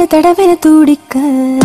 தடவென துடிக்க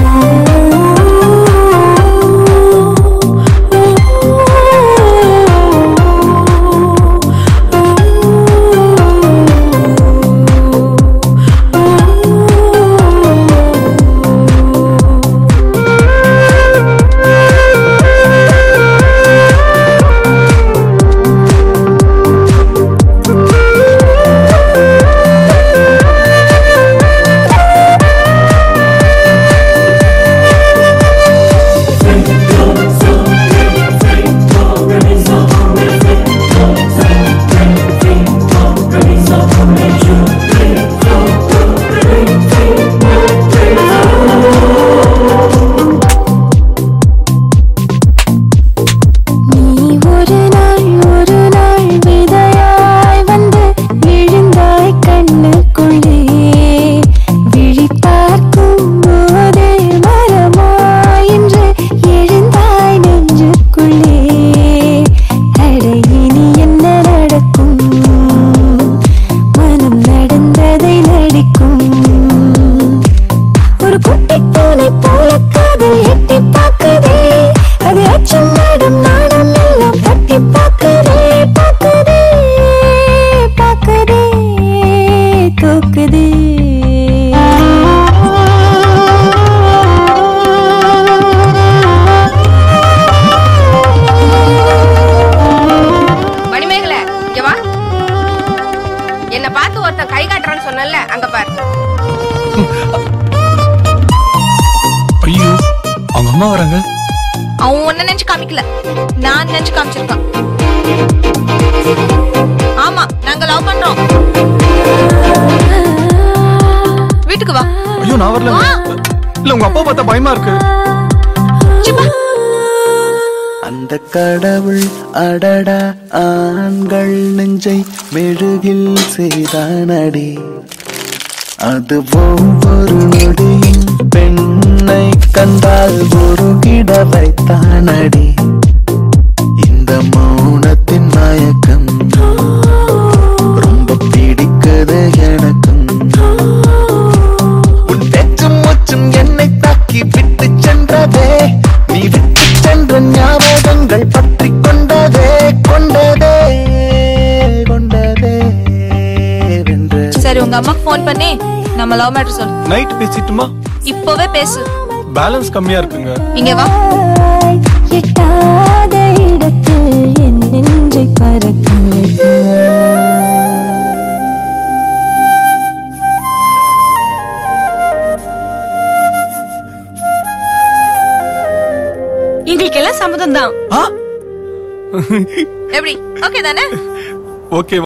அந்த கடவுள் அடடா ஆண்கள் நெஞ்சை மெழுகில் செய்தானடி அது ஒவ்வொரு நொடியும் பெண்ணை கண்டால் ஒரு கிட வைத்தானடி இந்த மௌனத்தின் மயக்கம் ரொம்ப பிடிக்குது எனக்கும் உன் பேச்சும் மூச்சும் என்னை தாக்கி விட்டு சென்றதே நீ விட்டு சென்ற ஞாபகங்கள் பற்றி கொண்டதே கொண்டதே கொண்டதே வென்ற. சரி உங்க அம்மாக்கு போன் பண்ணி நம்ம லவ் மேட்டர் சொல்லு. நைட் பேசிட்டுமா? இப்பவே பேசு. பேலன்ஸ் கம்மியா இருக்குங்க. இங்க வா. எட்டாத இடத்தில் என் நெஞ்சை பறக்கிறது. எங்களுக்கெல்லாம் சம்மதம் தான். ஆ எப்படி? ஓகே தானே? ஓகே.